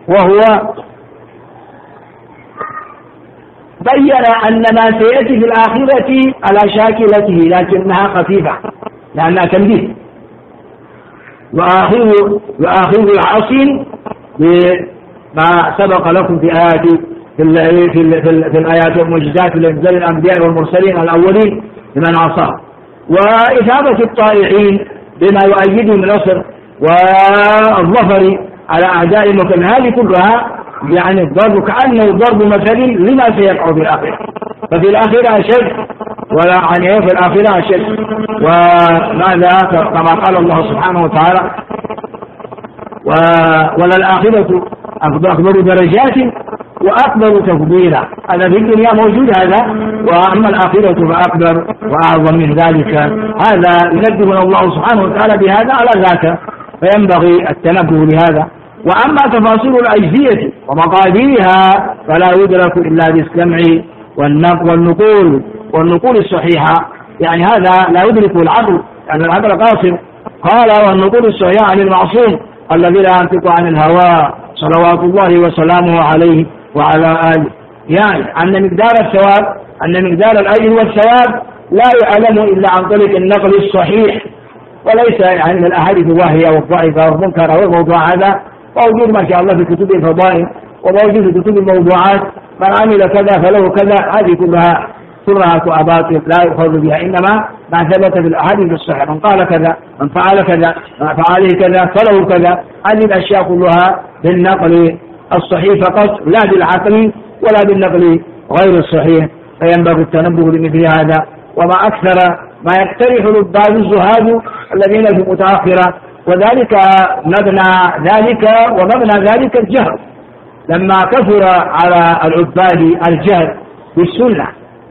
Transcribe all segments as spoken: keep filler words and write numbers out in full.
وهو بين أن ما سيأتي في الآخرة على شاكلته لكنها خفيفة لأنها تنبيه. وآخذ العاصين بما سبق لكم في آيات في, في, في, في الآيات والمعجزات لإنزال الأنبياء والمرسلين الأولين لمن عصاه، وإثابة الطائعين بما يؤيدهم من النصر والظفر على أعداء المكان. هذه كلها يعني الضرب كأنه ضرب مثل لما سيقع في الآخرة، ففي الآخرة أشد ولا عن في الآخرة أشد. وماذا كما قال الله سبحانه وتعالى وللآخرة أكبر درجات وأكبر تفضيلا. هذا في الدنيا موجود هذا، وأما الآخرة فأكبر وأعظم من ذلك. هذا ينبهنا الله سبحانه وتعالى بهذا على ذاك، فينبغي التنبه لهذا. وأما تفاصيل الأجزية ومقاديرها فلا يدرك إلا بالسمع والنقول والنقول الصحيحة، يعني هذا لا يدركه العقل، يعني العقل قاصر. قال والنقول الصحيحة عن المعصوم الذي لا ينطق عن الهوى صلوات الله وسلامه عليه وعلى آله، يعني أن مقدار الثواب أن مقدار الأجر والثواب لا يعلم إلا عن طريق النقل الصحيح، وليس يعني من الأحاديث الواهية والضعيفة والمنكرة والموضوع. هذا موجود ما شاء الله في كتب الفضائل وموجود في كتب الموضوعات، من عمل كذا فله كذا، هذه كلها سرعة وأباطل لا يؤخذ بها، إنما ما ثبت في الأحاديث الصحيحة من قال كذا من فعل كذا من فعله كذا فله كذا. هذه الأشياء كلها بالنقل الصحيح فقط لا بالعقل ولا بالنقل غير الصحيح، فينبغي التنبه لمثل هذا. وما أكثر ما يقترح للبعض الزهاد الذين في متأخرة، وذلك مبنى ذلك ومبنى ذلك الجهل، لما كثر على العباد الجهل بالسنة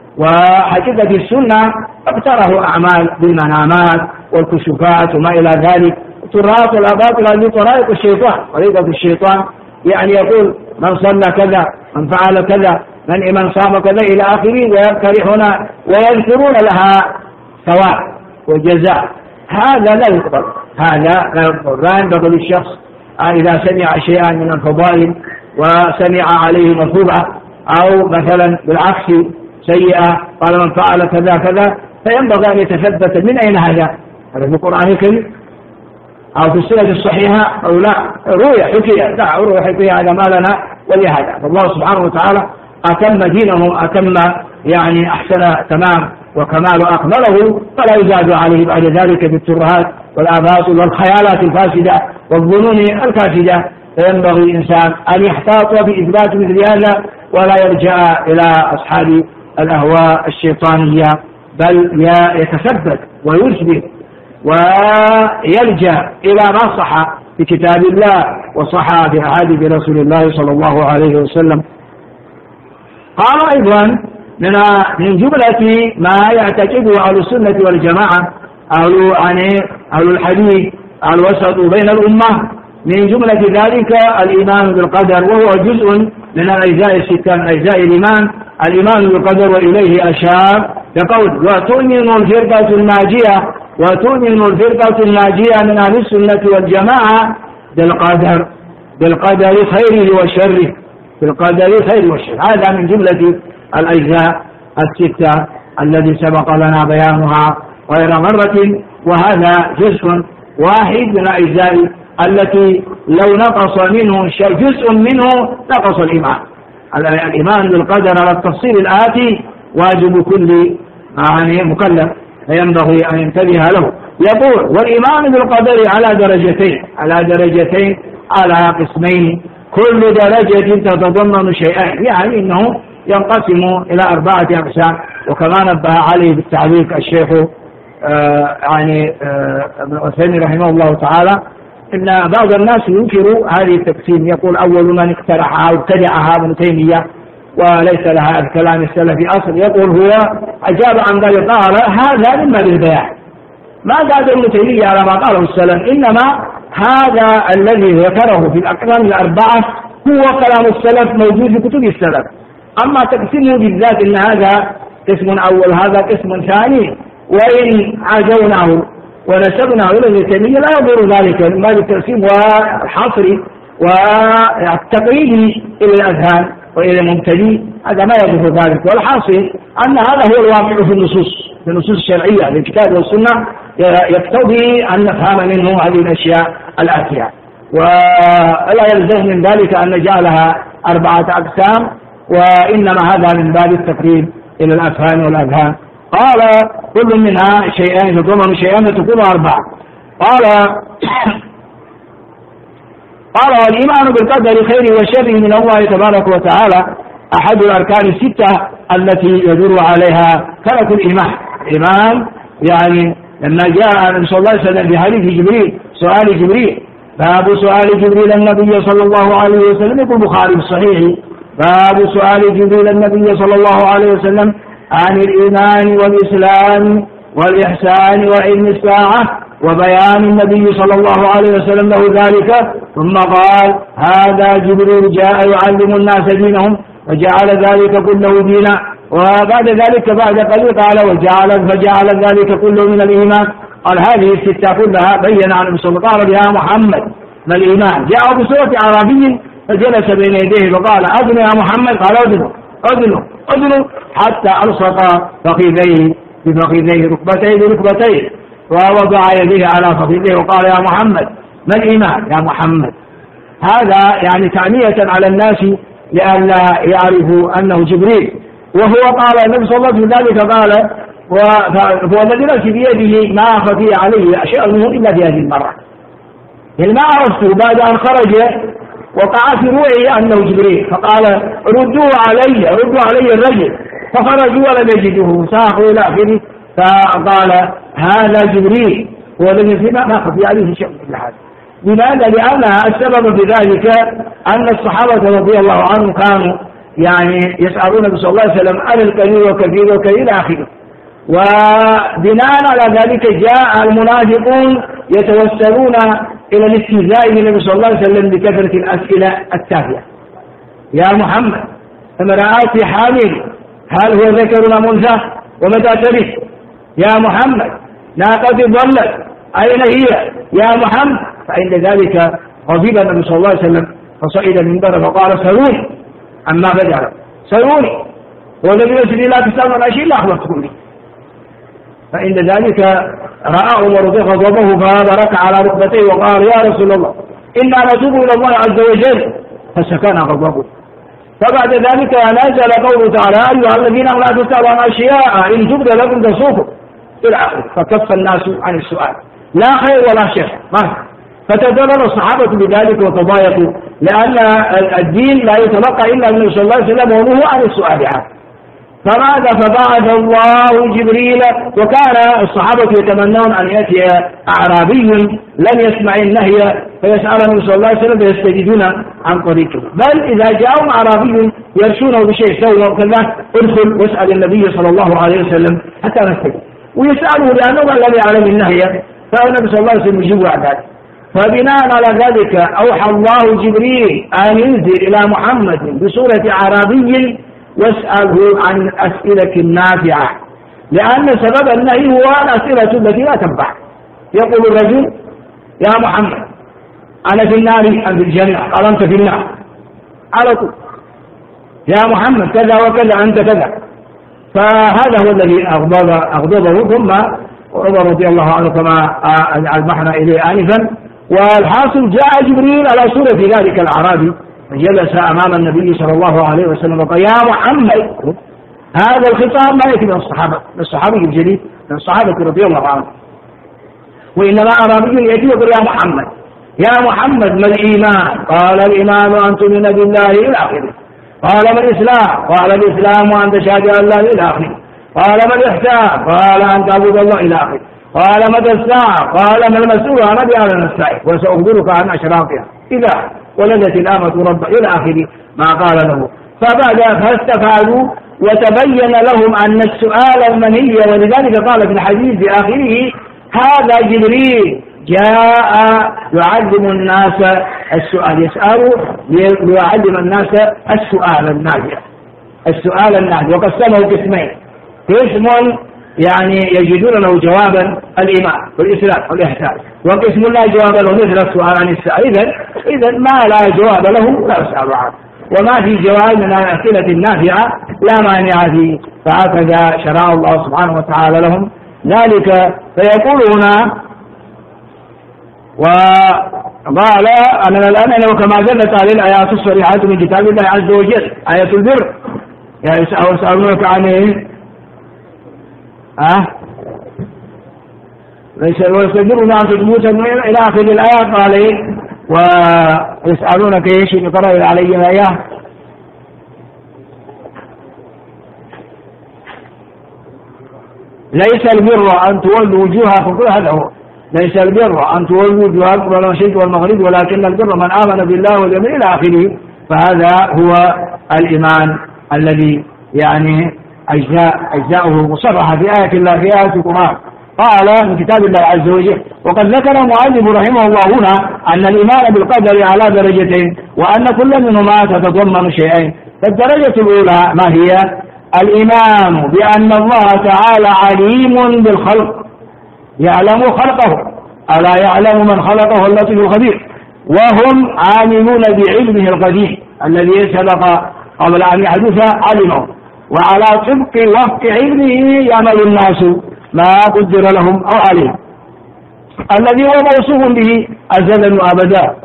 وحقيقة السنة اقترحوا أعمال بالمنامات والكشوفات وما إلى ذلك، طرات والأباطل هذه طرائق الشيطان طريقة الشيطان، يعني يقول من صلى كذا من فعل كذا من من صام كذا إلى آخره، ويقترحون ويذكرون لها ثواب وجزاء. هذا لا يقبل، هذا لا يقبل. لا ينبغي للشخص إذا سمع شيئا من الفضائل وسمع عليه مطلوبة أو مثلا بالعكس سيئة قال من فعل كذا كذا، فينبغي أن يتثبت من أين هذا، هذا في القرآن الكريم أو في السنة الصحيحة أو لا، روي حكي لا روي حكي، هذا ما لنا ولهذا. فالله سبحانه وتعالى أتم دينه أتم يعني أحسن تمام وكمال أكمله، فلا يزاد عليه بعد ذلك بالترهات والآباط والخيالات الفاسدة والظنون الكاسدة. فينبغي الإنسان أن يحتاط بإثبات مثل هذا ولا يرجع إلى أصحاب الأهواء الشيطانية، بل يتثبت ويثبت ويلجأ إلى ما صح في كتاب الله وصح في أحاديث رسول الله صلى الله عليه وسلم. قال أيضا من جملة ما يعتقده أهل السنة والجماعة أهل أهل الحديث الوسط بين الأمة، من جملة ذلك الإيمان بالقدر، وهو جزء من الأجزاء الستة من أجزاء الإيمان. الإيمان بالقدر وإليه أشار يقول وتؤمن الفرقة الناجية وتؤمن الفرقة الناجية من أهل السنة والجماعة بالقدر بالقدر خيره وشره بالقدر خيره وشره. هذا من جملة الأجزاء الستة الذي سبق لنا بيانها غير مرة، وهذا جزء واحد من الأجزاء التي لو نقص منه شيء جزء منه نقص الإيمان. الإيمان بالقدر على التفصيل الآتي واجب كل يعني مكلف، فينبغي أن ينتبه له. يقول والإيمان بالقدر على درجتين على درجتين على قسمين، كل درجة تتضمن شيئين، يعني إنه ينقسم إلى أربعة أقسام، وكما نبه عليه بالتعليق الشيخ آه يعني آه ابن عثيمين رحمه الله تعالى إن بعض الناس ينكر هذه التقسيم، يقول أول من اقترحها وابتدعها ابن تيمية وليس لها الكلام السلفي أصل. يقول هو أجاب عن ذلك قال هذا مما للبيان، ما زاد ابن تيمية على ما قاله السلف، إنما هذا الذي ذكره في الأقسام الأربعة هو كلام السلف موجود في كتب السلف. أما تقسيمه بالذات إن هذا قسم أول هذا قسم ثاني، وإن عجوناه ونسبناه إلى ابن تيمية لا يضر ذلك، ما التقسيم والحصر والتقريبي إلى الأذهان وإلى المبتدئ هذا ما يضر ذلك. والحاصل أن هذا هو الواقع في النصوص في النصوص الشرعية في الكتاب والسنة يقتضي أن نفهم منه هذه الأشياء الآتية، ولا يلزم من ذلك أن نجعلها أربعة أقسام، وإنما هذا من باب التقريب إلى الأفهام والأذهان. قال كل منها شيئان تضمن شيئان تكون أربعة. قال قال والإيمان بالقدر خيره وشره من الله تبارك وتعالى أحد الأركان الستة التي يدور عليها ترك الإيمان. الإيمان يعني لما جاء النبي صلى الله عليه وسلم بحديث جبريل سؤال جبريل، باب سؤال جبريل النبي صلى الله عليه وسلم، يقول البخاري الصحيح باب سؤال جبريل النبي صلى الله عليه وسلم عن الإيمان والإسلام والإحسان وعلم الساعة وبيان النبي صلى الله عليه وسلم له ذلك، ثم قال هذا جبريل جاء يعلم الناس دينهم وجعل ذلك كله دينا. وبعد ذلك بعد قليل قال وجعل فجعل ذلك كله من الإيمان. قال هذه الستة كلها بين عن النبي صلى الله عليه وسلم. قال يا محمد ما الإيمان؟ جاء بصورة أعرابي فجلس بين يديه فقال أذن يا محمد، قال أذن أذن أذن حتى ألصق فخذيه بفخذيه ركبتيه بركبتيه ووضع يديه على فخذيه وقال يا محمد ما الإيمان يا محمد. هذا يعني تعنية على الناس لئلا يعرفوا أنه جبريل. وهو قال النبي صلى الله عليه وسلم ذلك قال هو الذي نفسي بيده ما خفي عليه شيء منه إلا في هذه المرة، يعني ما عرفته بعد أن خرج وقع في روعه أنه جبريل، فقال ردوا علي ردوا علي الرجل، فخرجوا ولم يجدوه ساقوا إلى آخره، فقال هذا جبريل هو الذي فيما ما خفي عليه شيء إلا هذا. لماذا؟ لأن السبب في ذلك أن الصحابة رضي الله عنهم كانوا يعني يسألون النبي صلى الله عليه وسلم عن القليل والكثير والكثير إلى آخره، وبناء على ذلك جاء المنافقون يتوسلون إلى الاستهزاء بالنبي صلى الله عليه وسلم بكثرة الأسئلة التافهة. يا محمد امرأتي حامل هل هو ذكر أم أنثى ومتى تلد؟ يا محمد ناقتي ضلت أين هي؟ يا محمد. فعند ذلك غضب النبي صلى الله عليه وسلم فصعد المنبر فقال سلوني عما بدأ سلوني، والذي يسأل لا تسأل عن شيء لا أخبرتكم به. فعند ذلك رأى عمر غضبه فبرك على ركبتيه وقال يا رسول الله إنا نتوب إلى الله عز وجل، فسكن غضبه. فبعد ذلك نزل قوله تعالى أيها الذين لا تسألوا عن أشياء إن تبد لكم تسؤكم إلى آخره، فكف الناس عن السؤال لا خير ولا شر ما. فتضرر الصحابة بذلك وتضايقوا، لأن الدين لا يتلقى إلا من صلى الله عليه وسلم ونهى عن السؤال عنه. فماذا؟ فبعث الله جبريل، وكان الصحابة يتمنون أن يأتي أعرابي لم يسمع النهي فيسأل النبي صلى الله عليه وسلم فيستجدون عن طريقه، بل إذا جاءهم أعرابي يرشونه بشيء سوى وكذا ادخل واسأل النبي صلى الله عليه وسلم حتى نستجد، ويسأله لأنه لم يعلم النهي فالنبي صلى الله عليه وسلم يجيب عن ذلك. فبناء على ذلك أوحى الله جبريل أن ينزل إلى محمد بصورة أعرابي واسأله عن الأسئلة النافعة، لأن سبب النهي هو الأسئلة التي لا تنفع. يقول الرجل يا محمد أنا في النار أم في الجنة؟ قال أنت في النار على طول. يا محمد كذا وكذا أنت كذا. فهذا هو الذي أغضب أغضبه. ثم عمر رضي الله عنه كما ألمحنا إليه آنفا. والحاصل جاء جبريل على صورة ذلك الأعرابي جلس أمام النبي صلى الله عليه وسلم وقال يا محمد. هذا الخطاب ما يأتي من الصحابة من الصحابي الجليل من الصحابة رضي الله عنهم، وإنما أعرابي يأتي ويقول يا محمد يا محمد ما الإيمان؟ قال الإيمان أن تؤمن بالله إلى آخره. قال ما الإسلام؟ قال الإسلام أن تشهد أن لا إله إلا الله. قال ما الإحسان؟ قال أن تعبد الله إلى آخره. قال متى الساعة؟ قال ما المسؤول عن بأعلى الساعة وسأخبرك عن أشراطها إذا ولدت الأمة رب إلى آخره ما قال له. فبعد فاستفادوا وتبين لهم أن السؤال المنهي، ولذلك قال في الحديث في آخره هذا جبريل جاء يعلم الناس السؤال، يسأل ليعلم الناس السؤال النافع السؤال النافع وقسمه قسمين، قسم يعني يجدون له جوابا الإيمان والإسلام والإحسان، وقسم لا جواب له مثل السؤال عن الساعة. إذن إذن ما لا جواب له لا يسأل عنه، وما في جواب من الأسئلة النافعة لا مانع فيه. فهكذا شرع الله سبحانه وتعالى لهم ذلك. فيقول هنا وقال أننا الآن وكما دلت عليه الآيات الصريحة من كتاب الله عز وجل آية البر، يعني يسألونك عن إيه؟ أه؟ ليس ويستدرون عن تجموت إلى آخر الآيات. قال إيه؟ ويسألونك إيش يقرأ عليهم آيات ليس البر أن تولوا وجوهكم، كل هذا هو ليس البر أن تولوا وجوهكم ولا المشرق والمغرب ولكن البر من آمن بالله واليوم إلى آخره. فهذا هو الإيمان الذي يعني أجزاء أجزاؤه مصرحة في آية الله في آية القرآن. قال من كتاب الله عز وجل. وقد ذكر المؤلف رحمه الله هنا أن الإيمان بالقدر على درجتين، وأن كل منهما تتضمن شيئين. فالدرجة الأولى ما هي؟ الإيمان بأن الله تعالى عليم بالخلق، يعلم خلقه، ألا يعلم من خلقه اللطيف الخبير، وهم عالمون بعلمه القديم الذي سبق قبل أن يحدث علمه، وعلى طبق وفق علمه يعمل الناس ما قدر لهم أو عليه، الذي هو موصوف به أزلا وأبدا.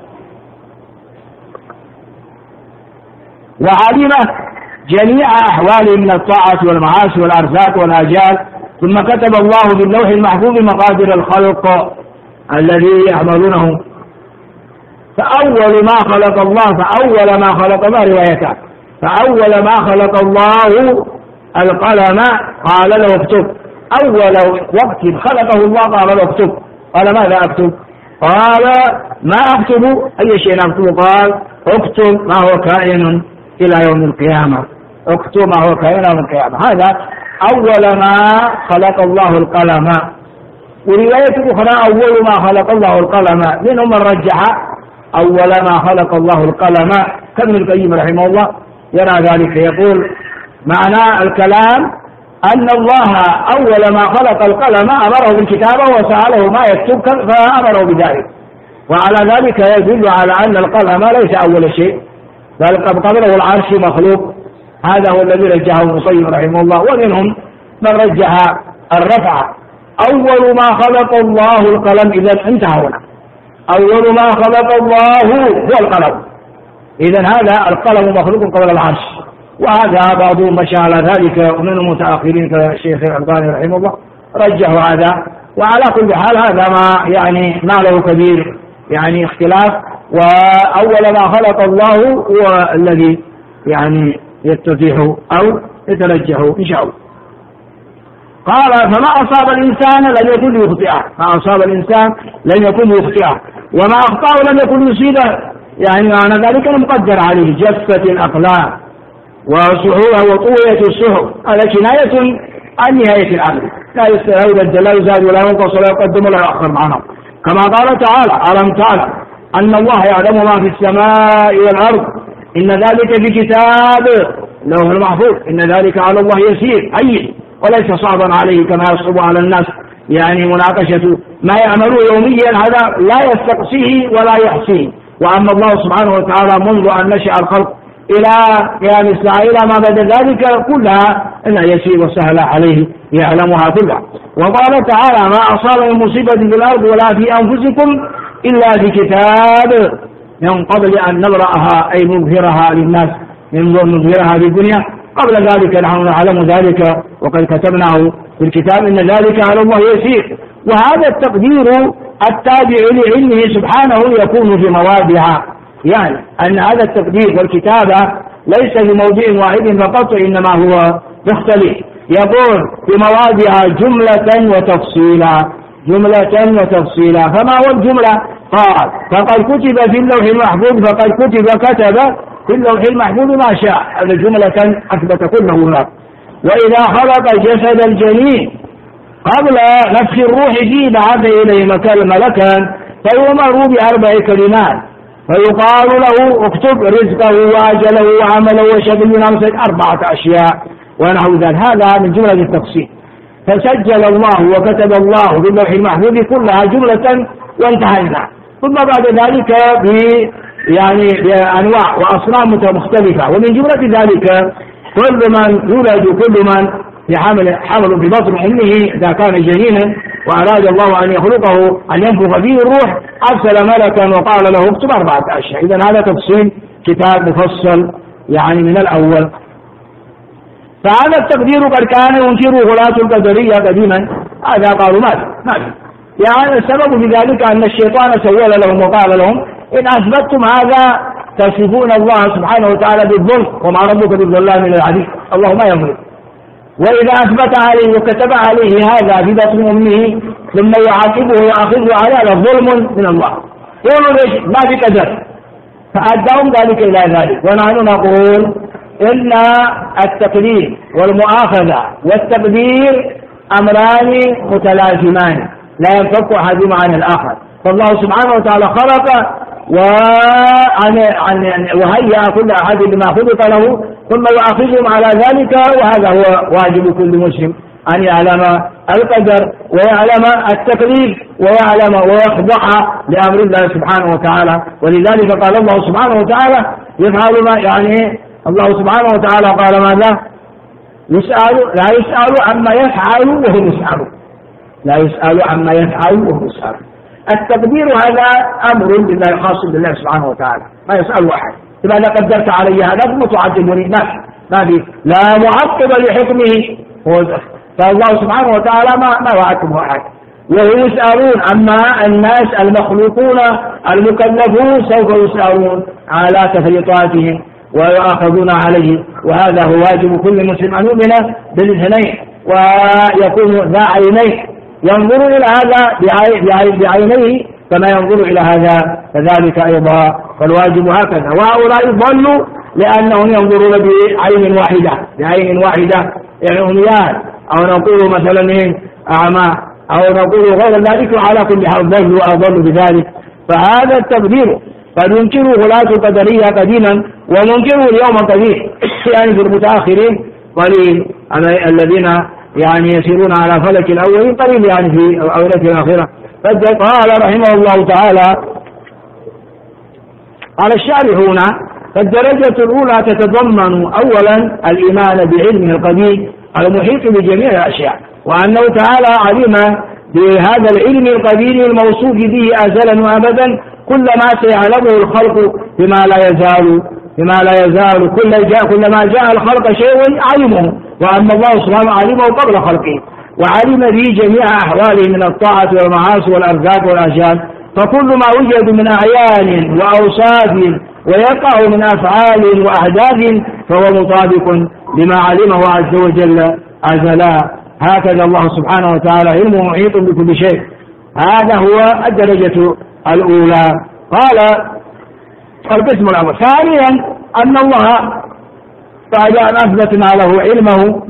وعلم جميع أحواله من الطاعة والمعاصي والأرزاق والآجال، ثم كتب الله في اللوح المحفوظ مقادير الخلق الذي يعملونه. فأول ما خلق الله فأول ما خلق الله روايتان. فأول ما خلق الله القلم قال له اكتب. أول وقت خلقه الله قال له اكتب. قال ماذا أكتب؟ قال ما أكتب أي شيء أكتب؟ قال اكتب ما هو كائن إلى يوم القيامة. اكتب ما هو كائن إلى يوم القيامة. هذا أول ما خلق الله القلم. ورواية أخرى أول ما خلق الله القلم، منهم من رجح أول ما خلق الله القلم كابن القيم رحمه الله يرى ذلك، يقول معنى الكلام أن الله أول ما خلق القلم أمره بالكتابة وسأله ما يكتب فأمره بذلك، وعلى ذلك يدل على أن القلم ليس أول شيء بل قبله العرش مخلوق. هذا هو الذي رجحه ابن القيم رحمه الله. ومنهم من رجح الرفع، أول ما خلق الله القلم. إذا انتهى هنا، أول ما خلق الله هو القلم. إذا هذا القلم مخلوق قبل العرش، وهذا بعضهم مشى على ذلك ومن المتأخرين كالشيخ الألباني رحمه الله رجحوا هذا. وعلى كل حال هذا ما يعني ما له كبير يعني اختلاف. وأول ما خلق الله هو الذي يعني يتضح أو يترجح إن شاء الله. قال فما أصاب الإنسان لم يكن ليخطئه، ما أصاب الإنسان لم يكن ليخطئه، وما أخطأه لم يكن يصيبه. يعني معنى ذلك مقدر عليه جفة الأقلام وصحوها وطوية الصحف. هذا كناية عن نهاية الأمر، لا يستهود لا يزاد ولا ينقص ولا يقدم ولا يؤخر معنا. كما قال تعالى ألم تعلم أن الله يعلم ما في السماء والأرض إن ذلك في كتاب لوح المحفوظ إن ذلك على الله يسير، أي وليس صعبا عليه كما يصعب على الناس. يعني مناقشة ما يعملون يوميا هذا لا يستقصيه ولا يحصيه. وأما الله سبحانه وتعالى منذ أن نشأ الخلق إلى قيام الساعة إلى ما بعد ذلك كلها إنها يسير وسهل عليه يعلمها كلها. وقال تعالى ما أصاب من مصيبة في الأرض ولا في أنفسكم إلا في كتاب من قبل أن نبرأها أي نظهرها للناس من نظهرها في الدنيا. قبل ذلك نحن نعلم ذلك وقد كتبناه في الكتاب إن ذلك على الله يسير. وهذا التقدير التابع لعلمه سبحانه يكون في مواضع، يعني أن هذا التقدير والكتابة ليس في موضع واحد فقط إنما هو مختلف. يقول في مواضع جملة وتفصيلا، جملة وتفصيلا. فما هو الجملة؟ قال فقد كتب في اللوح المحفوظ، فقد كتب كتب في اللوح المحفوظ ما شاء. هذا جملة أثبت كله هناك. وإذا خلق جسد الجنين قبل نفخ الروح فيه بعث إليه ملكا فيؤمر بأربع كلمات فيقال له اكتب رزقه وأجله وعمله وشقي أو سعيد، أربعة أشياء ونحو ذلك. هذا من جملة التفصيل. فسجل الله وكتب الله في اللوح المحفوظ كلها جملة وانتهينا. ثم بعد ذلك ب يعني بأنواع وأصناف مختلفة، ومن جملة ذلك كل من يولد كل من في حمل حمل في بطن أمه إذا كان جنينا وأراد الله أن يخلقه أن ينفخ فيه الروح أرسل ملكا وقال له اكتب أربعة أشياء. إذن هذا تفصيل كتاب مفصل يعني من الأول. فهذا التقدير قد كان ينكره غلاة القدرية قديما، هذا قالوا ما في ما في يعني السبب في ذلك أن الشيطان سول لهم وقال لهم إن أثبتتم هذا تصفون الله سبحانه وتعالى بالظلم وما ربك بالظلام للعبيد، الله ما يظلم. وإذا أثبت عليه وكتب عليه هذا في بطن أمه ثم يعاقبه ويأخذه على هذا ظلم من الله، يقولوا ليش ما في قدر، فأدعهم ذلك إلى ذلك. ونحن نقول إن التقدير والمؤاخذة والتقدير أمران متلازمان لا ينفك أحدهما عن الآخر. فالله سبحانه وتعالى خلق وهيأ كل أحد بما خلق له ثم يؤاخذهم على ذلك، وهذا هو واجب كل مسلم أن يعلم القدر ويعلم التكليف ويعلم ويخضع لأمر الله سبحانه وتعالى. ولذلك قال الله سبحانه وتعالى يفعل ما يعني الله سبحانه وتعالى قال ماذا؟ يسأل لا يسأل عما يفعل وهم يسألون، لا يسأل عما يفعل وهم يسألون. التقدير هذا أمر بالله خاص بالله سبحانه وتعالى، ما يسأل أحد. لماذا قدرت علي هذا ثم تعذبني؟ ما في ما في لا معقب لحكمه، فالله سبحانه وتعالى ما ما يعاقبه أحد. وهم يسألون أما الناس المخلوقون المكلفون سوف يسألون على تفريطاتهم ويؤاخذون عليه، وهذا هو واجب كل مسلم أن يؤمن بالاثنين ويكون ذا عينين، ينظر إلى هذا بعينيه كما ينظر إلى هذا كذلك أيضا، فالواجب هكذا. وهؤلاء ضلوا لأنهم ينظرون بعين واحدة بعين واحدة يعني عميان، أو نقول مثلا أعمى، أو نقول غير ذلك، وعلى كل حال ضلوا وأضلوا بذلك. فهذا التقدير قد ينكره غلاة القدرية قديما ومنكره اليوم قليل يعني في المتأخرين قليل، الذين يعني يسيرون على فلك الأولين قليل يعني في الأولة الآخرة. قال رحمه الله تعالى على الشارحون فالدرجة الأولى تتضمن أولا الإيمان بعلمه القديم المحيط بجميع الأشياء، وأنه تعالى علم بهذا العلم القديم الموصوف به أزلا وأبدا كل ما سيعلمه الخلق بما لا يزال بما لا يزال كل جاء كلما جاء الخلق شيء علمه، وأن الله سبحانه علمه قبل خلقه وعلم به جميع أحواله من الطاعة والمعاصي والأرزاق والأجال. فكل ما وجد من أعيان وأوصاف ويقع من أفعال وأحداث فهو مطابق لما علمه عز وجل أزلا. هكذا الله سبحانه وتعالى علمه محيط بكل شيء. هذا هو الدرجة الأولى. قال القسم الأول. ثانيا أن الله بعد أن أثبتنا له علمه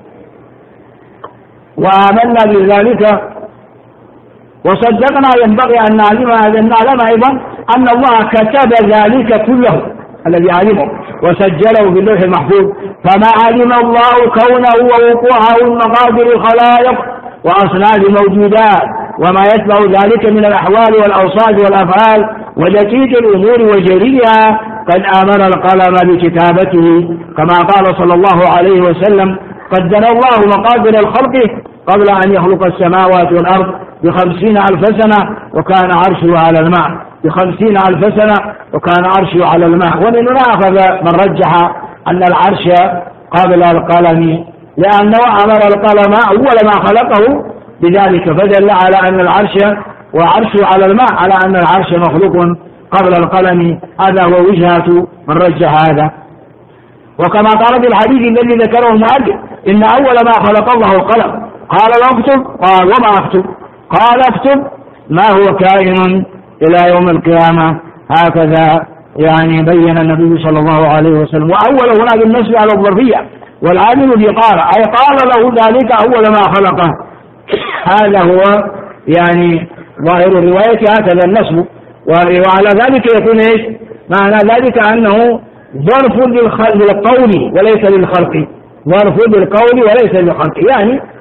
وآمنا بذلك وصدقنا ينبغي أن نعلم أن نعلم أيضا أن الله كتب ذلك كله الذي علمه وسجله في اللوح المحفوظ. فما علم الله كونه ووقوعه المقادر الخلائق وأصناف الموجودات وما يتبع ذلك من الأحوال والأوصاف والأفعال ودقيق الأمور وجليها قد آمر القلم بكتابته، كما قال صلى الله عليه وسلم قدر الله مقادر الخلق قبل أن يخلق السماوات والأرض بخمسين ألف سنة وكان عرشه على الماء بخمسين ألف سنة وكان عرشه على الماء. ومن هنا أخذ من رجح أن العرش قبل القلم، لأنه أمر القلم أول ما خلقه بذلك، فدل على أن العرش وعرشه على الماء على أن العرش مخلوق قبل القلم. هذا هو وجهة من رجح هذا. وكما قال في الحديث الذي ذكره المؤلف إن أول ما خلق الله القلم، قال اكتب، قال وما اكتب؟ قال اكتب ما هو كائن إلى يوم القيامة. هكذا يعني بين النبي صلى الله عليه وسلم. وأول هنا بالنسبة على الظرفية والعامل في قال أي قال له ذلك أول ما خلقه. هذا هو يعني ظاهر الرواية هكذا النصب. وعلى ذلك يكون ايش معنى ذلك؟ أنه ظرف للقول وليس للخلق، ظرف للقول وليس للخلق. يعني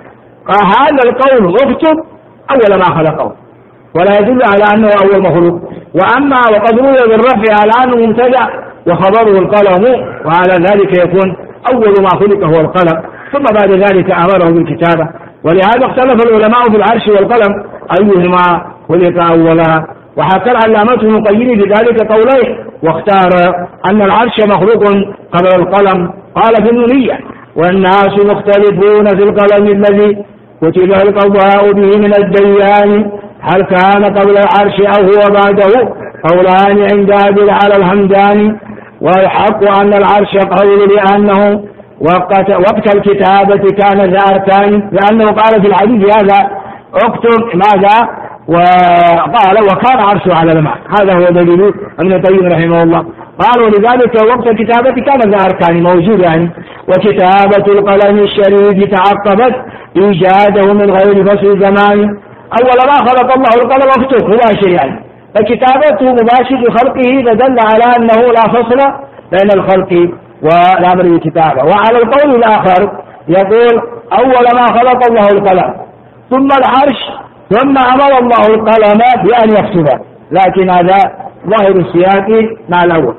فهذا القول اكتب أول ما خلقه ولا يدل على أنه أول مخلوق. وأما وقد روي بالرفع على أنه مبتدأ وخبره القلم، وعلى ذلك يكون أول ما خلق هو القلم، ثم بعد ذلك أمره بالكتابة. ولهذا اختلف العلماء في العرش والقلم أيهما خلق أولا، وحكى العلامة ابن القيم بذلك قولين، واختار أن العرش مخلوق قبل القلم. قال في النونية: والناس مختلفون في القلم الذي كتب القضاء به من الديان، هل كان قبل العرش أو هو بعده؟ قولان عند أبي على الهمداني. والحق أن العرش قول لأنه وقت, وقت الكتابة كان ذا أركان، لأنه قال في الحديث هذا اكتب ماذا، وقال وكان عرشه على الماء. هذا هو دليل ابن القيم رحمه الله. قال ولذلك وقت الكتابة كان ذا أركان موجود يعني. وكتابة القلم الشريف تعقبت إيجاده من غير فصل زمان، أول ما خلق الله القلم اكتب مباشر يعني، فكتابته مباشر خلقه فدل على أنه لا فصل بين الخلق والأمر بالكتابة. وعلى القول الآخر يقول أول ما خلق الله القلم ثم العرش ثم أمر الله القلم بأن يكتب، لكن هذا ظاهر السياق مع الأول.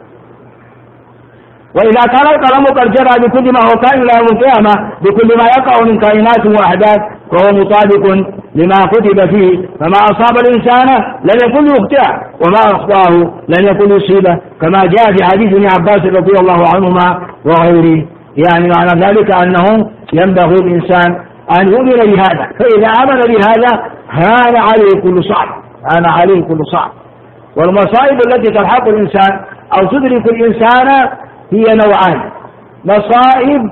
وإذا كان القلم قد جرى بكل ما هو كائن إلى يوم القيامة بكل ما يقع من كائنات وأحداث فهو مطابق لما كتب فيه، فما أصاب الإنسان لن يكون يخطئ وما أخطأه لن يكون يصيبه، كما جاء في حديث ابن عباس رضي الله عنهما وغيره. يعني معنى ذلك أنه ينبغي الإنسان أن يؤمن بهذا، فإذا آمن بهذا هان عليه كل صعب، هان عليه كل صعب. والمصائب التي تلحق الإنسان أو تدرك الإنسان هي نوعان: مصائب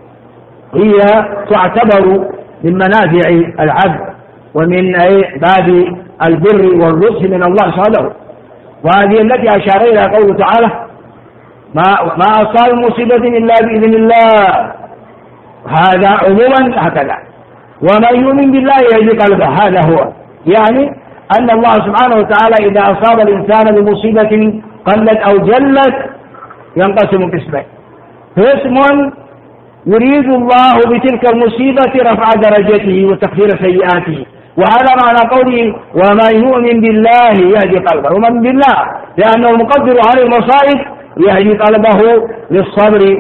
هي تعتبر من منافع العبد ومن باب البر والرزق من الله سبحانه، وهذه التي أشار إلى قوله تعالى: ما ما أصاب مصيبة إلا بإذن الله، هذا عموما هكذا. ومن يؤمن بالله يهدي قلبه، هذا هو، يعني أن الله سبحانه وتعالى إذا أصاب الإنسان بمصيبة قلت أو جلت ينقسم قسمين: قسم يريد الله بتلك المصيبة رفع درجته وتكفير سيئاته، وهذا معنى قوله ومن يؤمن بالله يهدي قلبه، ومن بالله لأنه المقدر على المصائب يهدي قلبه للصبر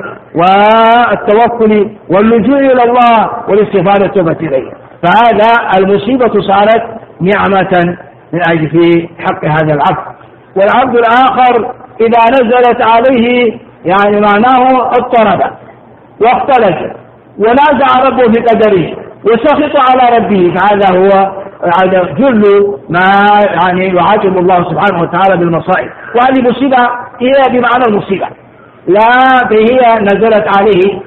والتوكل واللجوء إلى الله والاستغفار والتوبة إليه. فهذا المصيبة صارت نعمة من أجل في حق هذا العبد. والعبد الآخر إذا نزلت عليه يعني معناه اضطرب واختلف ونازع ربه بقدره وسخط على ربه، فهذا هو هذا جل ما يعني يعاتب الله سبحانه وتعالى بالمصائب. وهذه مصيبة هي بمعنى المصيبة، لا هي نزلت عليه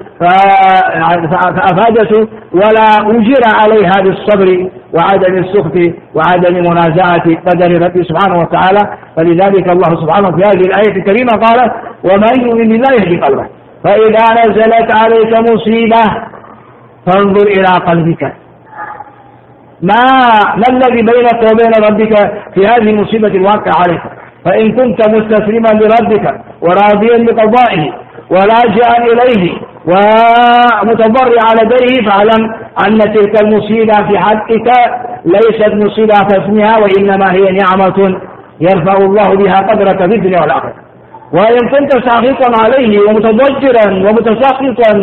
فأفادته ولا أجر عليها بالصبر وعدم السخط وعدم منازعة قدر ربه سبحانه وتعالى. فلذلك الله سبحانه في هذه الآية الكريمة قال ومن يؤمن بالله يهدي قلبه. فإذا نزلت عليك مصيبة فانظر إلى قلبك، ما ما الذي بينك وبين ربك في هذه المصيبة الواقعة عليك. فإن كنت مستسلما لربك وراضيا بقضائه ولاجئا إليه ومتضرعا على يديه فاعلم أن تلك المصيبة في حقك ليست مصيبة كاسمها، وإنما هي نعمة يرفع الله بها قدرك في الدنيا والآخرة. وإن كنت ساخطا عليه ومتضجرا ومتساخطا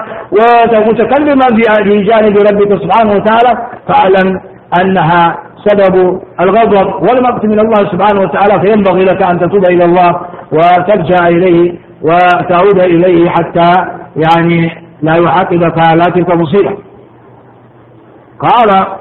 ومتكلما في جانب ربك سبحانه وتعالى فاعلم أنها سبب الغضب والمقت من الله سبحانه وتعالى، فينبغي لك أن تتوب إلى الله وترجع إليه وتعود إليه حتى يعني لا يعاقبك على تلك المصيبة. قال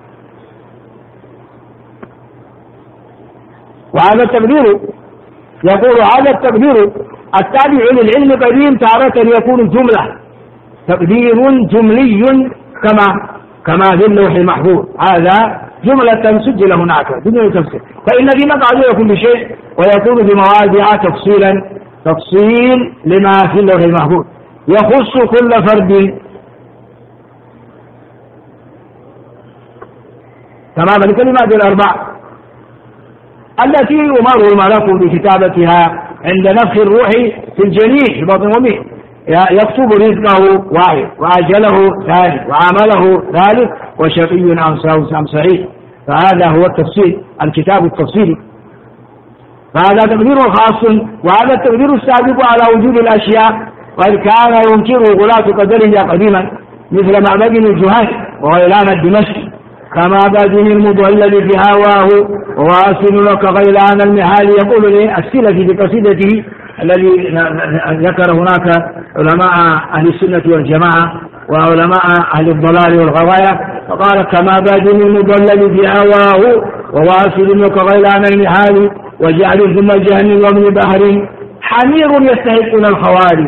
وهذا التقدير يقول هذا التقدير التابع للعلم قديم تارة يكون جملة، تقدير جملي كما كما في اللوح المحفوظ، هذا جملة سجل هناك بدون تفسير. فإن في مقعد كل شيء ويكون بمواضع تفصيلا تفصيل لما في اللوح المحفوظ يخص كل فرد تماما الكلمات الأربع التي يمر الملك بكتابتها عند نفخ الروح في الجنين في بطن أمه. يكتب رزقه واحد وأجله ثالث وعمله ثالث وشقي أم سعيد. فهذا هو التفصيل، الكتاب التفصيلي. فهذا تقدير خاص، وهذا التقدير السابق على وجود الأشياء قد كان ينكره غلاة قدرية قديما مثل معبد الجهني وغيلان الدمشقي، كمعبد المضلل في هواه وواصل لك غيلان المحال. يقول لي السلفي بقصيدته الذي ذكر هناك علماء أهل السنة والجماعة وعلماء أهل الضلال والغواية، فقال كمعبد المضلل في هواه وواصل لك غيلان المحال وجعل ثم جهنم ومن بحر حمير يستحقون الخوارج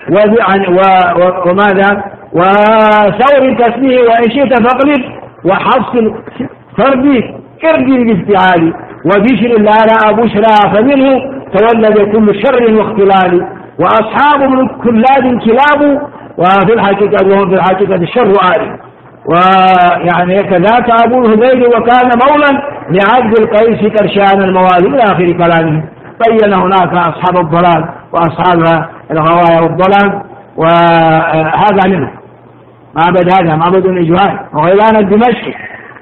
وماذا وثور تسميه وإن شئت فاقلب وحفص الفرد كرد بالافتعال وبشر لا رأى بشرى فمنه تولد كل شر واختلال وأصحاب من كلاد كلاب وفي الحقيقة وهم في الحقيقة الشر آل. ويعني كذاك أبو الهذيل وكان مولا لعبد القيس كرشان الموالي إلى آخر كلامه. بين هناك أصحاب الضلال وأصحاب الغوايا والضلال، وهذا منه معبد هذا معبد الجهني وغيلان الدمشقي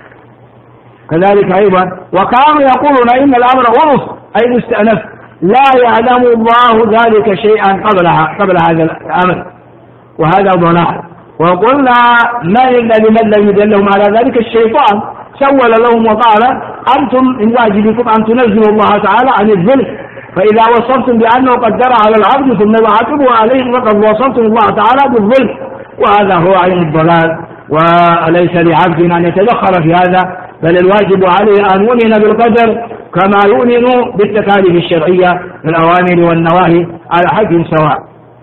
كذلك أيضا. وكانوا يقولون إن الأمر ورث أي مستأنف لا يعلم الله ذلك شيئا قبلها قبل هذا الأمر، وهذا ضلال. وقلنا ما الذي من يدلهم على ذلك؟ الشيطان سول لهم وقال أنتم من واجبكم أن تنزلوا الله تعالى عن الذل، فإذا وصفتم بأنه قدر على العبد ثم يعاقبه عليه فقد وصفتم الله تعالى بالظلم، وهذا هو عين الضلال. وليس لعبد أن يتدخل في هذا، بل الواجب عليه أن يؤمن بالقدر كما يؤمن بالتكاليف الشرعية من الأوامر والنواهي على حد سواء.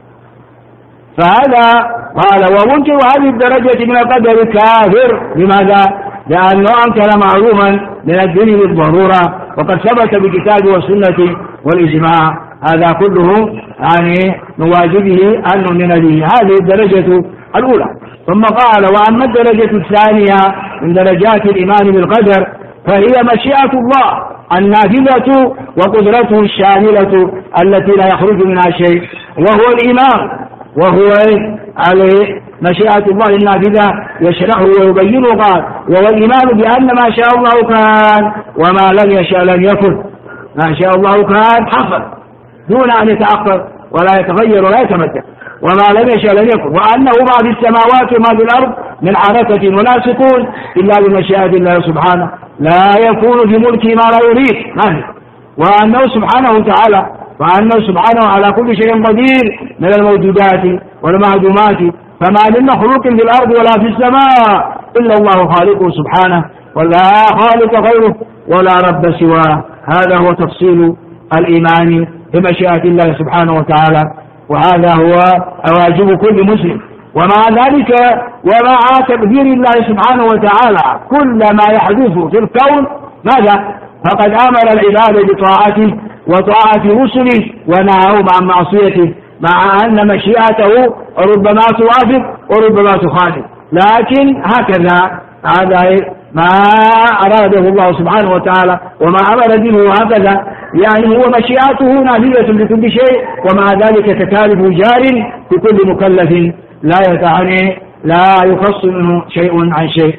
فهذا قال ومنكر هذه الدرجة من القدر كافر. لماذا؟ لأنه أنكر معلوما من الدين بالضرورة وقد ثبت بالكتاب والسنة والإجماع. هذا كله يعني من واجبه أن نؤمن به. هذه الدرجة الأولى. ثم قال وأما الدرجة الثانية من درجات الإيمان بالقدر فهي مشيئة الله النافذة وقدرته الشاملة التي لا يخرج منها شيء، وهو الإيمان وهو عليه مشيئة الله النافذة يشرحه ويبينه. قال وهو الإيمان بأن ما شاء الله كان وما لم يشاء لم يكن. ما شاء الله كان حصل دون أن يتأخر ولا يتغير ولا يتمدد، وما لم يشاء لم يكن، وأنه ما في السماوات وما في الأرض من حركة ولا سكون إلا بمشيئة الله سبحانه، لا يكون في ملكه ما لا يريد ما في، وأنه سبحانه وتعالى وأنه سبحانه على كل شيء قدير من الموجودات والمعدومات، فما من مخلوق في الأرض ولا في السماء إلا الله خالقه سبحانه، ولا خالق غيره ولا رب سواه. هذا هو تفصيل الإيمان بمشيئة الله سبحانه وتعالى، وهذا هو واجب كل مسلم. ومع ذلك ومع تقدير الله سبحانه وتعالى كل ما يحدث في الكون ماذا؟ فقد أمر العباد بطاعته وطاعة رسله ونهاهم عن معصيته، مع أن مشيئته ربما توافق وربما تخالف، لكن هكذا هذا ما أراده الله سبحانه وتعالى وما أمر به هكذا، يعني هو مشيئته نافذة لكل شيء، ومع ذلك تكاليف جار بكل مكلف لا يتعني لا يخص منه شيء عن شيء.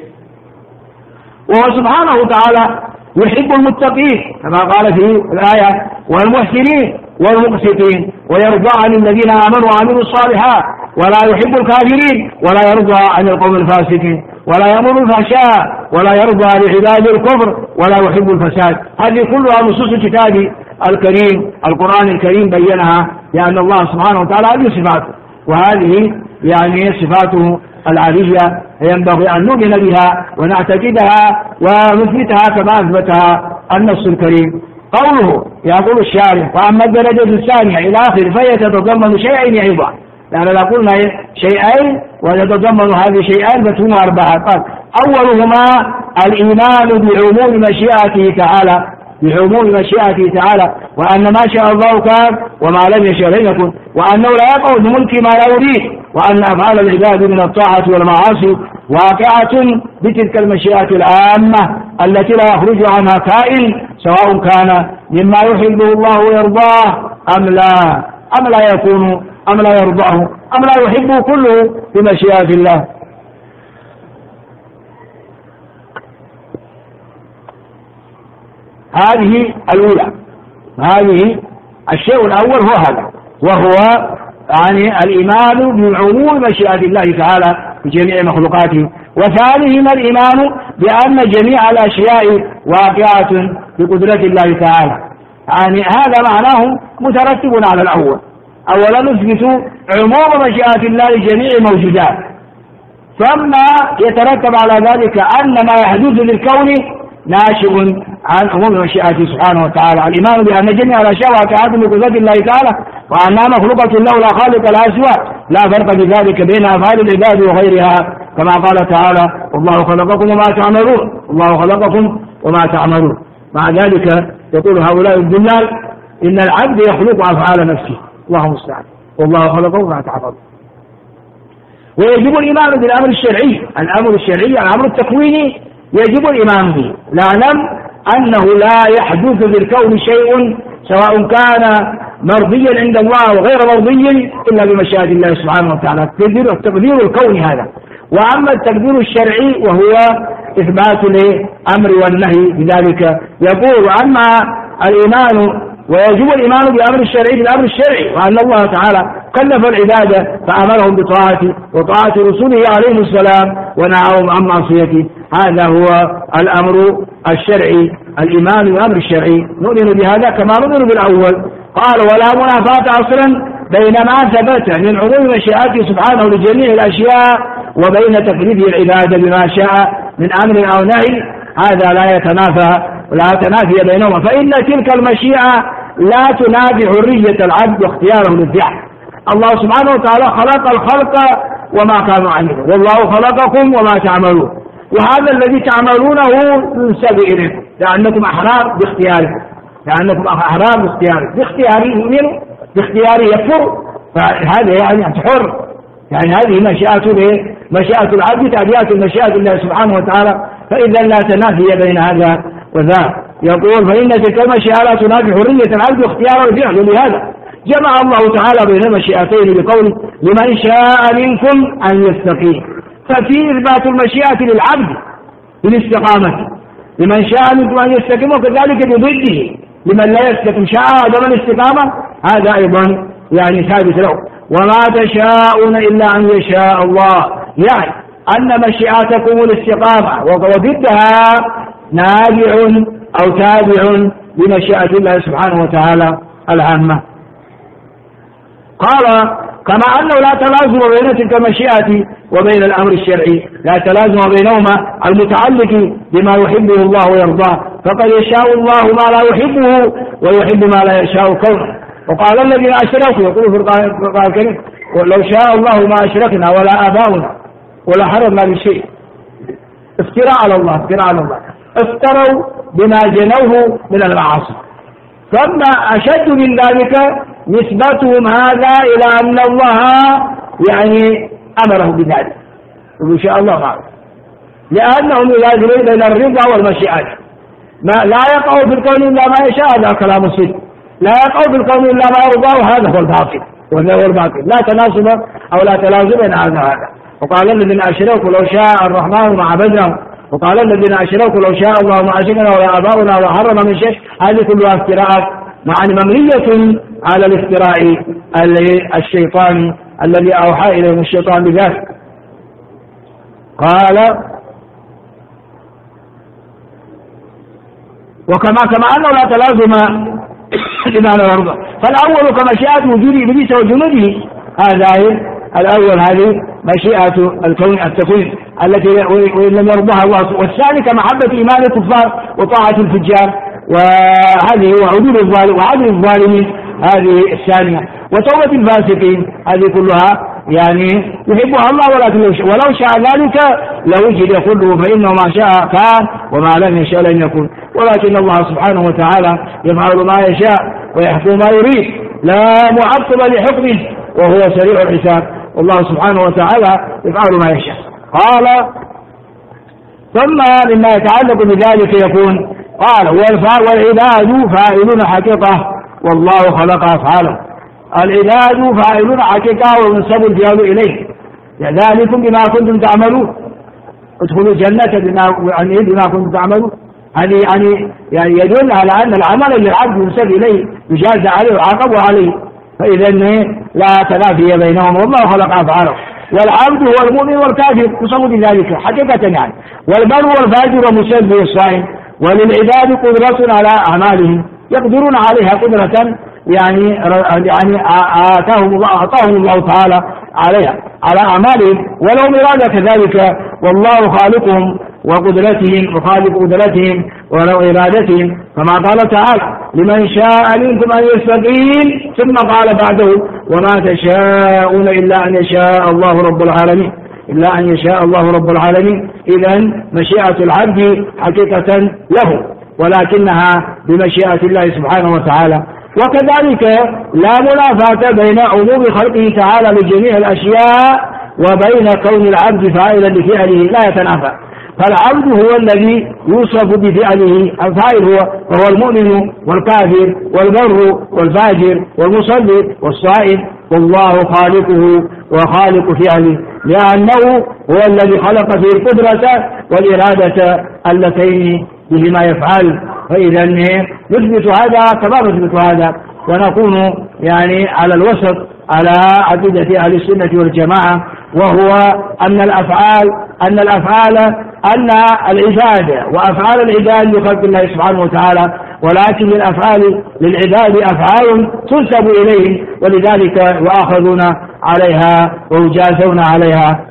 وهو سبحانه وتعالى يحب المتقين كما قال في الآية والمحسنين والمقسطين، ويرضى عن الذين آمنوا وعملوا الصالحات، ولا يحب الكافرين ولا يرضى عن القوم الفاسقين، ولا يأمر الفحشاء ولا يرضى لعباد الكفر ولا يحب الفساد. هذه كلها نصوص الكتاب الكريم القرآن الكريم بينها، لأن الله سبحانه وتعالى هذه صفاته، وهذه يعني صفاته العالية ينبغي أن نؤمن بها ونعتقدها ونثبتها كما أثبتها النص الكريم. قوله يقول الشارح وأما الدرجة الثانية إلى آخر فهي تتضمن شيئين أيضا، يعني لو قلنا شيئين ويتضمن هذه شيئين فتكون أربعة. قال أولهما الإيمان بعموم مشيئته تعالى بعموم مشيئته تعالى وأن ما شاء الله كان وما لم يشاء لم يكن، وأنه لا يقع بملك ما لا يريد، وأن أفعال العباد من الطاعة والمعاصي واقعة بتلك المشيئة العامة التي لا يخرج عنها كائن، سواء كان مما يحبه الله ويرضاه أم لا أم لا يكون أم لا يرضاه أم لا يحبه كله بمشيئة الله. هذه الأولى، هذه الشيء الأول هو هذا، وهو يعني الإيمان بعموم مشيئة الله تعالى في جميع مخلوقاته. وثانيهما الإيمان بأن جميع الأشياء واقعة بقدرة الله تعالى، يعني هذا معناه مترتب على الأول. أولا نثبت عموم مشيئة الله لجميع الموجودات، ثم يترتب على ذلك أن ما يحدث للكون ناشئ عن عموم مشيئته سبحانه وتعالى. الإيمان بأن جميع الأشياء واقعة بقدرة الله تعالى، وأنها مخلوقة له لا خالق لها سواه، لا فرق بذلك بين أفعال العباد وغيرها، كما قال تعالى: والله خلقكم وما تعملون، الله خلقكم وما تعملون. مع ذلك يقول هؤلاء الضلال إن العبد يخلق أفعال نفسه، الله المستعان، والله خلقكم وما تعملون. ويجب الإيمان بالأمر الشرعي، الأمر الشرعي الأمر التكويني يجب الإيمان به. نعلم أنه لا يحدث في الكون شيء سواء كان مرضيا عند الله وغير مرضي إلا بمشيئة الله سبحانه وتعالى، التقدير الكوني هذا. وأما التقدير الشرعي وهو إثبات الأمر والنهي بذلك. يقول: أما الإيمان ويجب الإيمان بالأمر الشرعي بالأمر الشرعي، وأن الله تعالى كلف العباد فأمرهم بطاعته وطاعة رسوله عليه السلام ونهاهم عن معصيته. هذا هو الأمر الشرعي، الإيمان بالأمر الشرعي، نؤمن بهذا كما نؤمن بالأول. قال: ولا منافاة أصلا بين ما ثبت من عموم مشيئته سبحانه لجميع الأشياء وبين تكليفه العباد بما شاء من أمر أو نهي، هذا لا يتنافى ولا تنافي بينهما، فإن تلك المشيئة لا تنافي حرية العبد واختياره للفعل. الله سبحانه وتعالى خلق الخلق وما كانوا عنه، والله خلقكم وما تعملون، وهذا الذي تعملونه ينسب إليه، لأنكم أحرار باختياركم، لأنكم أحرار باختياركم، باختياره يؤمن، باختياره يكفر، فهذا يعني أنت حر. يعني هذه مشيئة مشيئة العبد تأتي مشيئة الله سبحانه وتعالى، فإذا لا تنافي بين هذا وذاك. يقول: فإن تلك المشيئة لا تنافي حرية العبد واختياره الفعل، لهذا جمع الله تعالى بين المشيئتين بقوله: لمن شاء منكم أن يستقيم. ففي إثبات المشيئة للعبد بالاستقامة، لمن شاء منكم أن يستقيم، وكذلك بضده لمن لا يستقيم شاء عدم الاستقامة، هذا أيضا يعني ثابت له. وما تشاءون إلا أن يشاء الله، يعني أن مشيئتكم الاستقامة وضدها نابع أو تابع لمشيئة الله سبحانه وتعالى العامة. قال: كما أنه لا تلازم بين تلك المشيئة وبين الأمر الشرعي، لا تلازم بينهما المتعلق بما يحبه الله ويرضاه، فقد يشاء الله ما لا يحبه ويحب ما لا يشاء كونه. وقال الذين أشركوا، يقول في القرآن الكريم: ولو شاء الله ما أشركنا ولا آباؤنا ولا حرمنا من شيء. افتراء على الله، افتراء على الله، افتروا بما جنوه من المعاصي. ثم أشد من ذلك نسبتهم هذا إلى أن الله يعني أمره بذلك، وإن شاء الله فعل، لأنهم يلازمون بين الرضا والمشيئة. ما لا يقع في الكون إلا ما يشاء، هذا كلام الصدق. لا يقع في الكون إلا ما يرضى، وهذا هو الباطل، وهذا هو الباطل، لا تناسب أو لا تلازم بين هذا وهذا. وقال الذين أشركوا: لو شاء الرحمن ما عبدناهم. وقال الذين أشركوا: لو شاء الله ما أشركنا ولا آباؤنا ولا حرم من شيء. هذه كلها افتراءات، معنى مملية على الافتراء الشيطان الذي أوحى إليهم الشيطان بذلك. قال: وكما كما أنه لا تلازم لما لا يرضى، فالأول كمشيئة وجود إبليس وجنوده، هذا الأول، هذه مشيئة الكون التكوين التي وإن لم يرضاها الله. والثاني كمحبة إيمان الكفار وطاعة الفجار، وهذه وعدول الظالم وعدل الظالمين، هذه الثانية. وتوبة الفاسقين، هذه كلها يعني يحبها الله، ولكن ولو شاء ذلك لوجد كله، فإنه ما شاء كان وما لم يشاء لم يكن. ولكن الله سبحانه وتعالى يفعل ما يشاء ويحكم ما يريد، لا معقب لحكمه، وهو سريع الحساب، والله سبحانه وتعالى يفعل ما يشاء. قال: ثم مما يتعلق بذلك يكون قال: والعباد فاعلون حقيقة، والله خلق أفعاله. العباد فاعلون حقيقة ومنسب الفعل إليه، ذلكم بما كنتم تعملون، ادخلوا الجنة بما يعني بما كنتم تعملون. هذه يعني يعني يدل على أن العمل اللي العبد ينسب إليه يجازى عليه ويعاقب عليه، فإذا لا تنافي بينهم، والله خلق أفعاله. والعبد هو المؤمن والكافر يصاب بذلك حقيقة يعني، والبر والفاجر والمسلم والصائم. وللعباد قدرة على أعمالهم يقدرون عليها قدرة يعني يعني آتاهم الله أعطاهم الله تعالى عليها على أعمالهم، ولهم إرادة كذلك، والله خالقهم وقدرتهم وخالق قدرتهم وإرادتهم، كما قال تعالى لمن شاء منكم أن يستقيم، ثم قال بعده وما تشاءون إلا أن يشاء الله رب العالمين، إلا أن يشاء الله رب العالمين. إذن مشيئة العبد حقيقة له، ولكنها بمشيئة الله سبحانه وتعالى. وكذلك لا منافاة بين عموم خلقه تعالى لجميع الأشياء وبين كون العبد فاعلا لفعله، لا يتنافى. فالعبد هو الذي يوصف بفعله، الفاعل هو وهو المؤمن والكافر والبر والفاجر والمصلي والصائم، والله خالقه وخالق فعله، لأنه هو الذي خلق فيه القدرة والإرادة اللتين بهما يفعل. فإذا نثبت هذا كما نثبت هذا، ونكون يعني على الوسط على عقيدة أهل السنة والجماعة، وهو أن الأفعال أن الأفعال أن العبادة وأفعال العباد لخلق الله سبحانه وتعالى، ولكن الأفعال للعباد أفعال تنسب إليهم، ولذلك يؤاخذون عليها ويجازون عليها.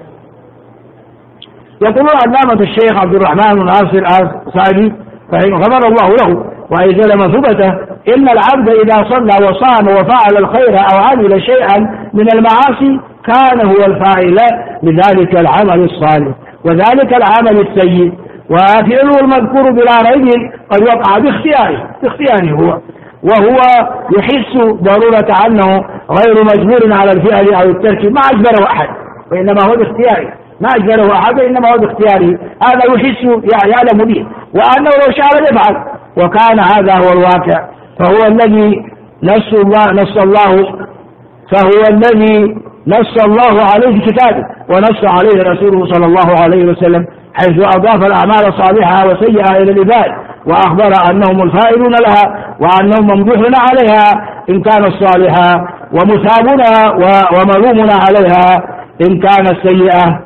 يقول علامة الشيخ عبد الرحمن بن ناصر السعدي غفر الله له وأجزل مثوبته: إن العبد إذا صلى وصام وفعل الخير أو عمل شيئا من المعاصي كان هو الفاعل لذلك العمل الصالح وذلك العمل السيء، وفعله المذكور بلا ريب قد وقع باختياره باختياره هو، وهو يحس ضرورة أنه غير مجبور على الفعل أو الترك، ما أجبره أحد وإنما هو باختياره، ما أجبره أحد إنما هو باختياره، هذا يحس يعلم به، وأنه لو شاء يفعل، وكان هذا هو الواقع. فهو الذي نص الله نص الله فهو الذي نص الله عليه كتابه ونص عليه رسوله صلى الله عليه وسلم، حيث أضاف الأعمال الصالحة وسيئة إلى العباد، وأخبر أنهم الفائلون لها وأنهم ممدوحون عليها إن كانت صالحة، ومثابون وملومون عليها إن كانت سيئة.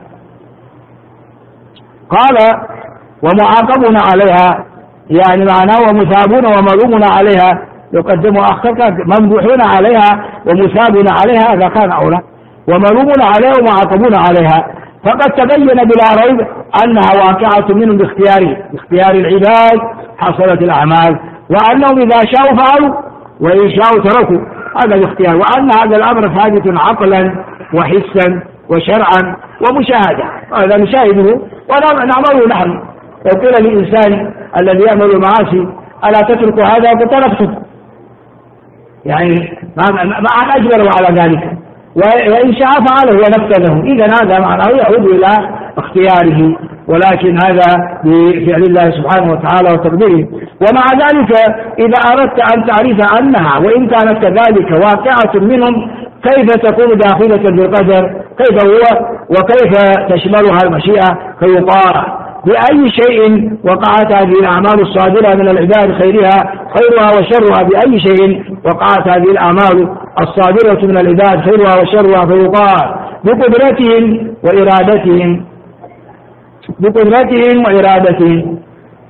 قال ومعاقبون عليها، يعني معناه ومثابون وملومون عليها، يقدم أخرك ممدوحون عليها ومثابون عليها، هذا كان أولى، وملومون عليها ومعاقبون عليها، فقد تبين بلا ريب أنها واقعة منهم باختيار باختيار العباد حصلت الأعمال، وأنهم إذا شاءوا فعلوا وإن شاءوا تركوا، هذا باختيار، وأن هذا الأمر ثابت عقلا وحسا وشرعا ومشاهدة، هذا نشاهده ونعمله نحن. لو قيل للإنسان الذي يعمل المعاصي ألا تترك هذا فتركته، يعني ما أحد أجبره على ذلك، وإن شاء فعله ونفذه، إذا هذا معناه يعود إلى اختياره، ولكن هذا بفعل الله سبحانه وتعالى وتقديره. ومع ذلك إذا أردت أن تعرف أنها وإن كانت كذلك واقعة منهم، كيف تكون داخلة بالقدر؟ كيف هو وكيف تشملها المشيئة؟ فيقال بأي شيء وقعت هذه الأعمال الصادرة من العباد، خيرها خيرها وشرها، بأي شيء وقعت هذه الأعمال الصادرة من العباد خيرها وشرها، فيقال بقدرتهم وإرادتهم بقدرتهم وإرادتهم.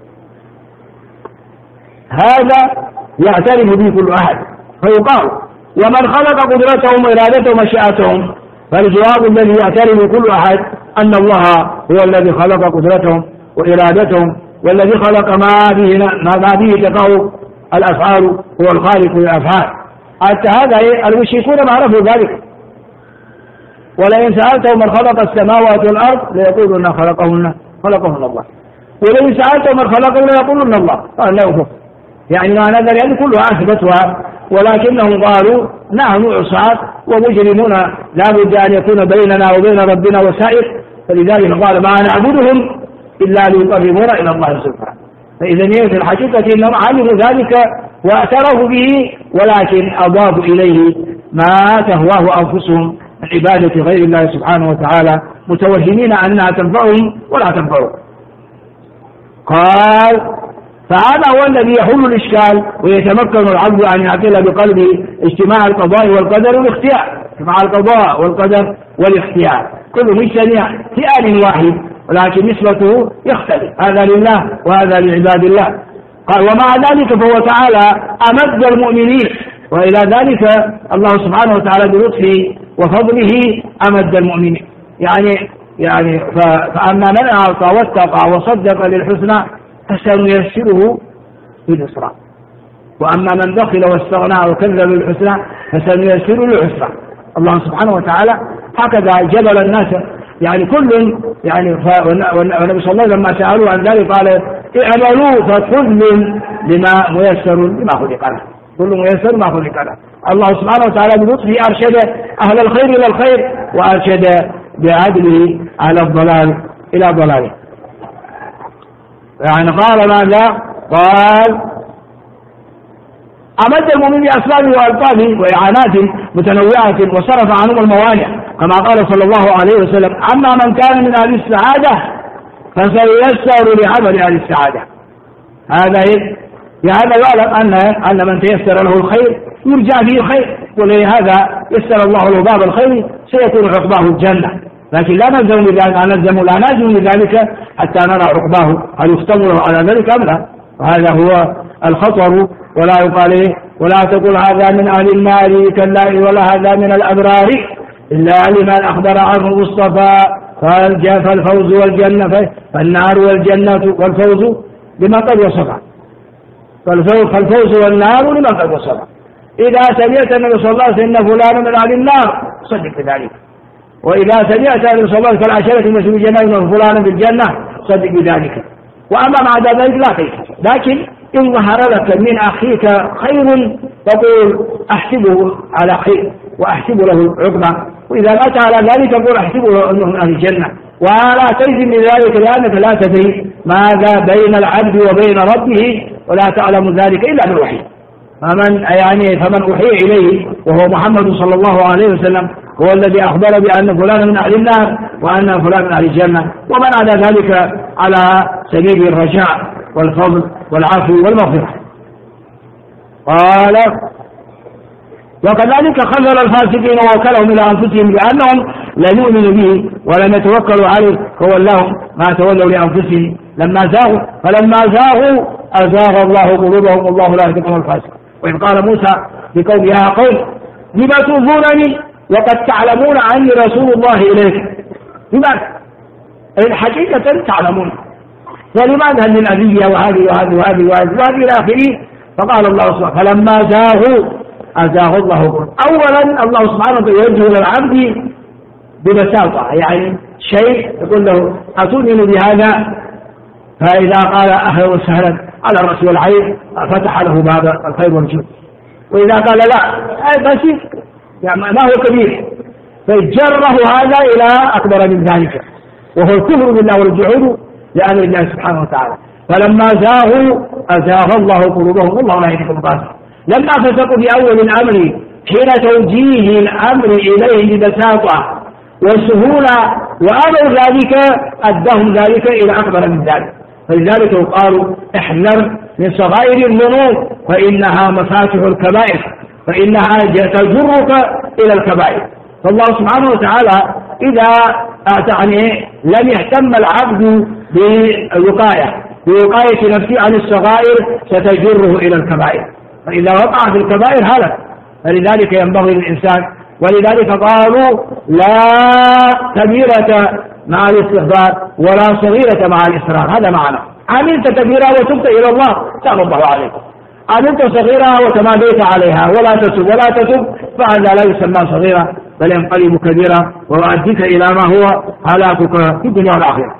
هذا يعترف به كل أحد، فيقال ومن خلق قدرتهم وإرادتهم ومشيئتهم؟ فالجواب الذي يعترف كل أحد أن الله هو الذي خلق قدرتهم وإرادتهم، والذي خلق ما به ما به تقع الأفعال هو الخالق للأفعال. حتى هذا المشركون ما عرفوا ذلك، ولئن سألتهم من خلق السماوات والأرض ليقولون خلقهن خلقهن الله، ولئن سألتهم من خلقهن ليقولون الله، قال لا يفهم. يعني ما نذر يعني كلها أثبتها، ولكنهم قالوا نحن عصاة ومجرمون لا بد أن يكون بيننا وبين ربنا وسائر، فلذلك قال ما نعبدهم إلا ليقربونا إلى الله سبحانه. فإذا في الحقيقة إنهم علموا ذلك واعترفوا به، ولكن أضافوا إليه ما تهواه أنفسهم من عبادة غير الله سبحانه وتعالى، متوهمين أنها تنفعهم ولا تنفعهم. قال: فهذا هو الذي يحل الإشكال ويتمكن العبد أن يعقل بقلبه اجتماع القضاء والقدر والاختيار، اجتماع القضاء والقدر والاختيار كل مجتمع في آن واحد، ولكن نسبته يختلف، هذا لله وهذا لعباد الله. قال: ومع ذلك فهو تعالى أمد المؤمنين، وإلى ذلك الله سبحانه وتعالى بلطفه وفضله أمد المؤمنين. يعني يعني فأما من أعطى واتقى وصدق للحسنى فسنيسره لليسرى، وأما من بخل واستغنى وكذب بالحسنى فسنيسره للعسرى. الله سبحانه وتعالى هكذا جبل الناس، يعني كل يعني والنبي صلى الله عليه وسلم لما سألوا عن ذلك قال: اعملوا فكل لما ميسر لما خلق له، كل ميسر ما خلق له. الله سبحانه وتعالى بلطفه أرشد أهل الخير إلى الخير، وأرشد بعدله على الضلال إلى ضلاله. يعني قال ماذا؟ قال: أمد المؤمن بأسباب وألطاف وإعانات متنوعة وصرف عنهم الموانع، كما قال صلى الله عليه وسلم: أما من كان من أهل السعادة فسييسر لعمل أهل السعادة. هذا هذا يعلم أن أن من تيسر له الخير يرجع فيه الخير، ولهذا يسر الله له باب الخير سيكون عقباه الجنة. لكن لا نلزم لذلك نلزم لا نلزم لذلك حتى نرى عقباه هل يختم له على ذلك أم لا، وهذا هو الخطر. ولا يقال إيه؟ ولا تقل هذا من أهل النار كلا ولا هذا من الأبرار إلا لمن أخبر عنه المصطفى فالفوز والجنة فالنار والجنة والفوز لمن قد وصف، فالفوز والنار لمن قد وصف. إذا سمعت النبي صلى الله عليه وسلم إن فلان من أهل النار صدق بذلك، وإذا سمعت النبي صلى الله عليه وسلم فالعشرة المسلمين بالجنة من فلان بالجنة صدق بذلك. وأما بعد ذلك لا تيسر، لكن إن ظهر لك من أخيك خير تقول أحسبه على خير وأحسب له عقبة، وإذا مات على ذلك تقول أحسبه له أنه من أهل الجنة، ولا تجزم بذلك لأنك لا تدري ماذا بين العبد وبين ربه، ولا تعلم ذلك إلا بالوحي. فمن يعني فمن أوحي إليه وهو محمد صلى الله عليه وسلم هو الذي أخبر بأن فلان من أهل النار وأن فلان من أهل الجنة، ومن على ذلك على سبيل الرجاء والفضل والعفو والمغفرة. قال: وكذلك خذل الفاسقين ووكلهم إلى أنفسهم بأنهم لم يؤمنوا به ولم يتوكلوا عليه، فولهم ما تولوا لأنفسهم لما زاغوا، فلما زاغوا أزاغ الله قلوبهم والله لا يهدي القوم الفاسقين. وإذ قال موسى لقومه: يا قوم لم تؤذونني وقد تعلمون عني رسول الله إليكم. لماذا؟ الحقيقة تعلمون، ولماذا للأذية وهذه وهذه وهذه وهذه وهذه إلى آخره. فقال الله سبحانه: فلما زاغوا أزاغ الله قلوبهم. أولا الله سبحانه وتعالى يوجه للعبد ببساطة، يعني شيء يقول له أتؤمن بهذا، فإذا قال أهلا وسهلا على الرأس والعين فتح له باب الخير والجود، وإذا قال لا بسيط يعني ما هو كبير فجره هذا إلى أكبر من ذلك، وهو الكفر بالله والجحود لأمر الله سبحانه وتعالى. فلما زاغوا أزاغ الله قلوبهم والله لا يهدي القوم الفاسقين. لما فسقوا بأول الأمر حين توجيه الأمر إليه ببساطة وسهولة وأمر ذلك أدهم ذلك إلى أكبر من ذلك. فلذلك قالوا: احذر من صغائر الذنوب فإنها مفاتح الكبائر، فإنها تجرك إلى الكبائر. فالله سبحانه وتعالى إذا يعني لم يهتم العبد بالوقاية بوقاية نفسه عن الصغائر ستجره إلى الكبائر، فإذا وقع في الكبائر هلك. فلذلك ينبغي للإنسان، ولذلك قالوا: لا كبيرة مع الاستغفار ولا صغيرة مع الإصرار. هذا معنى عملت كبيرة وتبت إلى الله تاب الله عليك، عملت صغيرة وتماديت عليها ولا تتوب ولا تتوب فهذا لا يسمى صغيرة بل ينقلب كبيرة ويؤديك إلى ما هو هلاكك في الدنيا والآخرة.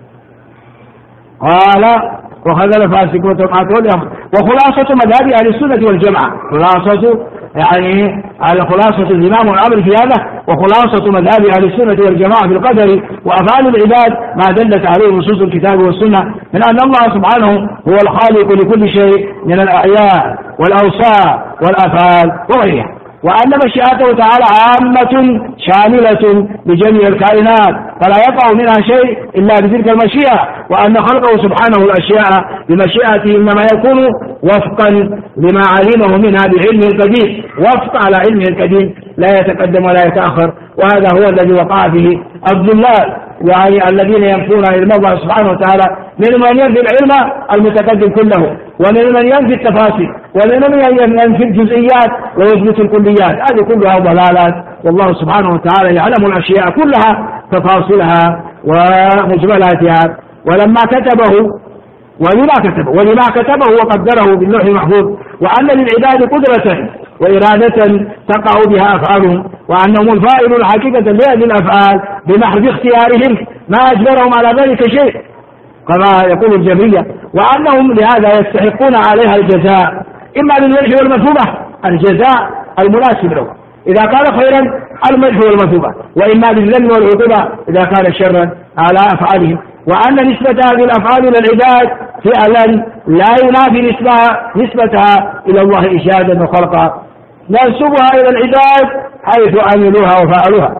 قال: وخذل الفاسق وخلاصة مذهب أهل السنة والجماعة، خلاصة يعني على خلاصة الإمام والأمر في هذا، وخلاصة مذهب أهل السنة والجماعة في القدر وأفعال العباد ما دلت عليه نصوص الكتاب والسنة من أن الله سبحانه هو الخالق لكل شيء من الأعيان والأوصاف والأفعال وغيرها. وأن مشيئته تعالى عامة شاملة لجميع الكائنات فلا يقع منها شيء إلا بتلك المشيئة، وأن خلقه سبحانه الأشياء بمشيئته إنما يكون وفقا لما علمه منها بعلمه القديم، وفق على علمه القديم لا يتقدم ولا يتأخر. وهذا هو الذي وقع فيه الضلال، يعني الذين ينفون علم الله سبحانه وتعالى، من من ينفي العلم المتقدم كله، ومن من ينفي التفاصيل، ومن من ينفي الجزئيات ويثبت الكليات. هذه كلها ضلالات، والله سبحانه وتعالى يعلم الأشياء كلها تفاصيلها ومجملاتها. ولما كتبه ولما كتبه ولما كتبه وقدره باللوح المحفوظ، وأن للعباد قدرة وإرادة تقع بها أفعالهم، وأنهم الفاعلون حقيقة لهذه الأفعال بمحض اختيارهم ما أجبرهم على ذلك شيء كما يقول الجبرية، وأنهم لهذا يستحقون عليها الجزاء إما بالمدح والمثوبة، الجزاء المناسب له إذا كان خيرا المدح والمثوبة، وإما بالذم والعقوبة إذا كان شرا على أفعالهم. وأن نسبة هذه الأفعال إلى العباد فعلا لا ينافي نسبتها إلى الله إيجادا وخلقا، ننسبها إلى العباد حيث عملوها وفعلوها،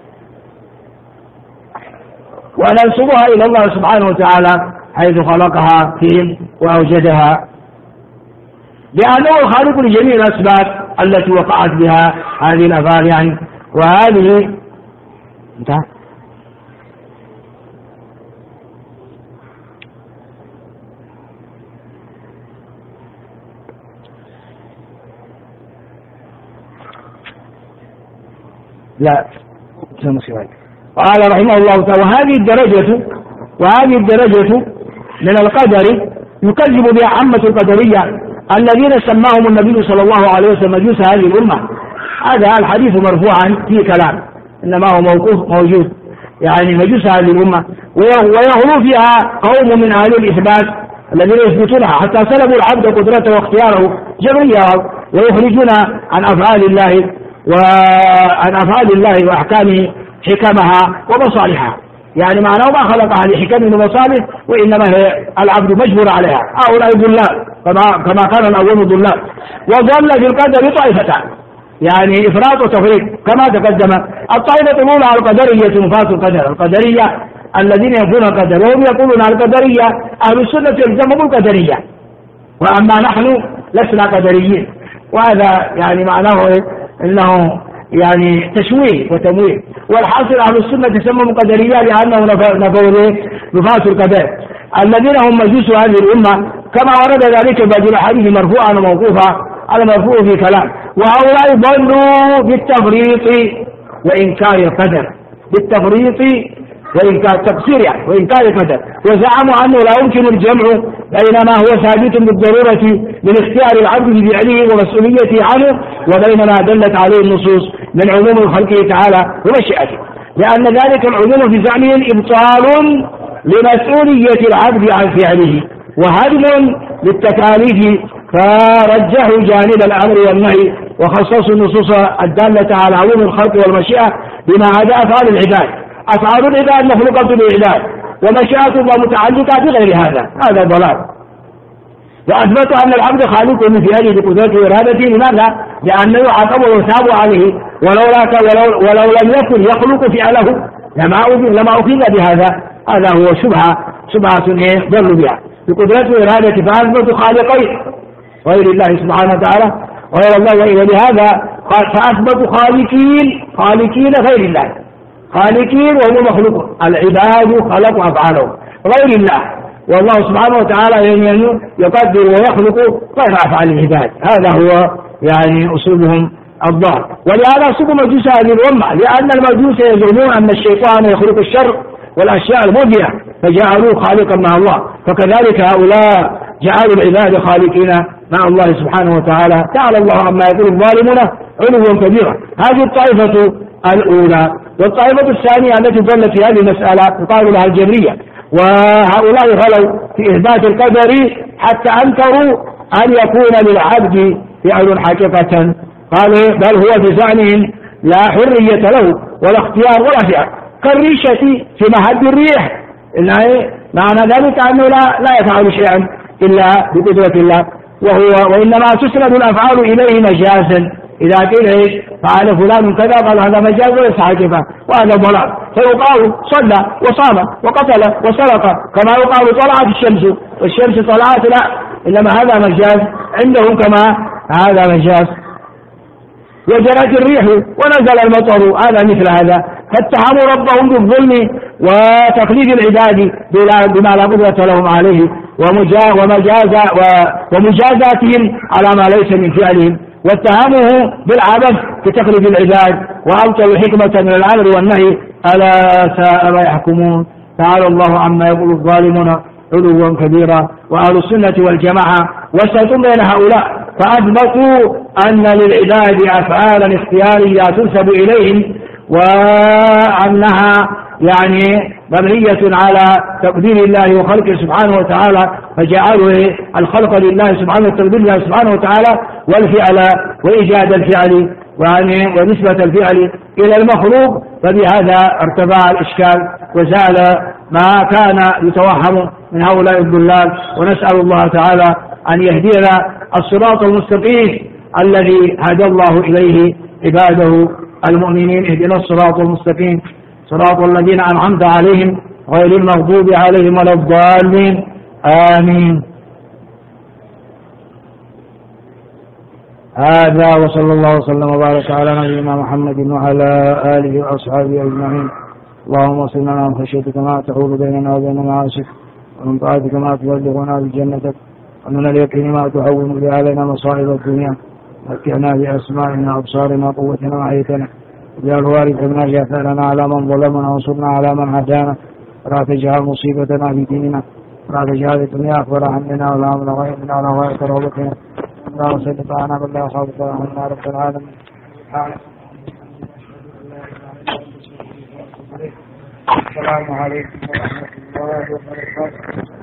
وننسبها إلى الله سبحانه وتعالى حيث خلقها فيهم وأوجدها، لأنه الخالق لجميع الأسباب التي وقعت بها هذه الأفعال يعني. وهذه انتهى. لا قال رحمه الله تعالى: وهذه الدرجة وهذه الدرجة من القدر يكذب بها عامة القدرية الذين سماهم النبي صلى الله عليه وسلم مجوس هذه الأمة. هذا الحديث مرفوعا في كلام، إنما هو موقوف موجود، يعني مجوس هذه الأمة، ويغلو فيها قوم من أهل الإثبات الذين يثبتونها حتى سلبوا العبد قدرته واختياره جبريا، ويخرجون عن أفعال الله وعن أفعال الله وأحكامه حكمها ومصالحها، يعني معناه ما خلقها لحكم ومصالح، وإنما هي العبد مجبور عليها. هؤلاء ضلال كما كما كان الأول ضلال. وضل في القدر طائفتان، يعني إفراط وتفريط كما تقدم. الطائفة الأولى القدرية نفاة القدر، القدرية الذين ينفون القدر، وهم يقولون القدرية أهل السنة يلزمهم القدرية، وأما نحن لسنا قدريين. وهذا يعني معناه إنه يعني تشويه وتمويه. والحاصل أهل السنة تسمى قدرية لأنه نفوا نفاة القدر الذين هم مجوس هذه الأمة، كما ورد ذلك بعد الحديث مرفوعا وموقوفا على مرفوع في كلام. وهؤلاء ضلوا بالتفريط وإنكار القدر، بالتفريط وإنكار التقصير يعني وإنكار القدر، وزعموا أنه لا يمكن الجمع بين ما هو ثابت بالضرورة من اختيار العبد بفعله ومسؤوليته عنه، وبين ما دلت عليه النصوص من عموم خلقه تعالى ومشيئته، لأن ذلك العموم في زعمهم إبطال لمسؤولية العبد عن فعله وهدم للتكاليف، فرجحوا جانب الأمر والنهي وخصصوا النصوص الدالة على عموم الخلق والمشيئة بما عدا أفعال العباد. أفعال العباد مخلوقة للعباد، ومشيئة الله متعلقة بغير هذا، هذا ضلال. وأثبتوا أن العبد خالق من فعله بقدرته وإرادته. لماذا؟ لأنه يعاقب ويثاب عليه، ولو, ولو, ولو لم يكن يخلق فعله لما لما أخذ بهذا. هذا هو شبهة شبهة إيه ضلوا بها بقدرته وإرادته. فأثبتوا خالقين غير الله سبحانه وتعالى غير الله، ولهذا فأثبتوا خالقين خالقين غير الله، خالقين وهم مخلوق. العباد خلقوا أفعالهم غير الله، والله سبحانه وتعالى يقدر ويخلق غير أفعال العباد. هذا هو يعني أصولهم الضال. ولهذا سموا مجوس هذه الأمة، لأن المجوس يزعمون أن الشيطان يخلق الشر والأشياء المبدية فجعلوه خالقا مع الله، فكذلك هؤلاء جعلوا العباد خالقين مع الله سبحانه وتعالى. تعالى الله عما يقول الظالمون علوا كبيرا. هذه الطائفة الأولى. والطائفة الثانية التي ضلت في هذه المسألة يقال لها الجبرية، وهؤلاء غلوا في إثبات القدر حتى أنكروا أن يكون للعبد فعل حقيقة. قالوا بل هو في زعمهم لا حرية له ولا اختيار ولا فعل، كالريشة في مهد الريح. معنى ذلك أنه لا, لا يفعل شيئا إلا بقدرة الله، وهو وإنما تسند الأفعال إليه مجازا إذا قيل إيش فعل فلان كذا قال هذا مجاز وليس عاكفا وهذا ضلال، فيقال صلى وصام وقتل وسرق كما يقال طلعت الشمس والشمس طلعت، لا، إنما هذا مجاز عندهم كما هذا مجاز. وجرت الريح ونزل المطر، هذا مثل هذا، فاتهموا ربهم بالظلم وتقليد العباد بما لا قدرة لهم عليه ومجازاتهم على ما ليس من فعلهم، واتهموه بالعبث بتقليد العباد وأبطلوا حكمة من الأمر والنهي، ألا ساء ما يحكمون. تعالى الله عما يقول الظالمون علوا كبيرا. وأهل السنة والجماعة وسط بين هؤلاء، فأثبتوا أن للعباد أفعالا اختيارية تنسب إليهم وأنها يعني مبنية على تقدير الله وخلقه سبحانه وتعالى، فجعلوا الخلق لله سبحانه وتقدير الله سبحانه وتعالى والفعل وإيجاد الفعل يعني ونسبة الفعل إلى المخلوق، فبهذا ارتفع الإشكال وزال ما كان يتوهم من هؤلاء الضلال. ونسأل الله تعالى أن يهدينا الصراط المستقيم الذي هدى الله إليه عباده المؤمنين. اهدنا الصراط المستقيم صراط الذين أنعمت عليهم غير المغضوب عليهم ولا الضالين، آمين. هذا وصلى الله وسلم وبارك على نبينا محمد وعلى آله وأصحابه أجمعين. اللهم صل لنا من خشيتك ما تحول بيننا وبين معاصيك، ومن طاعتك ما تبلغنا بجنتك، ومن اليقين ما تهون به علينا مصائب الدنيا، متعنا بأسمائنا وأبصارنا وقوتنا وحياتنا، واجعل وارث منا جاثرنا على من ظلمنا وانصرنا على من عادانا، ولا تجعل مصيبتنا في ديننا، ولا تجعل الدنيا أكبر همنا ولا مبلغ علمنا ولا غاية رغبتنا، اللهم صل على بالله وصحبه وسلم رب العالمين. السلام عليكم ورحمة الله وبركاته.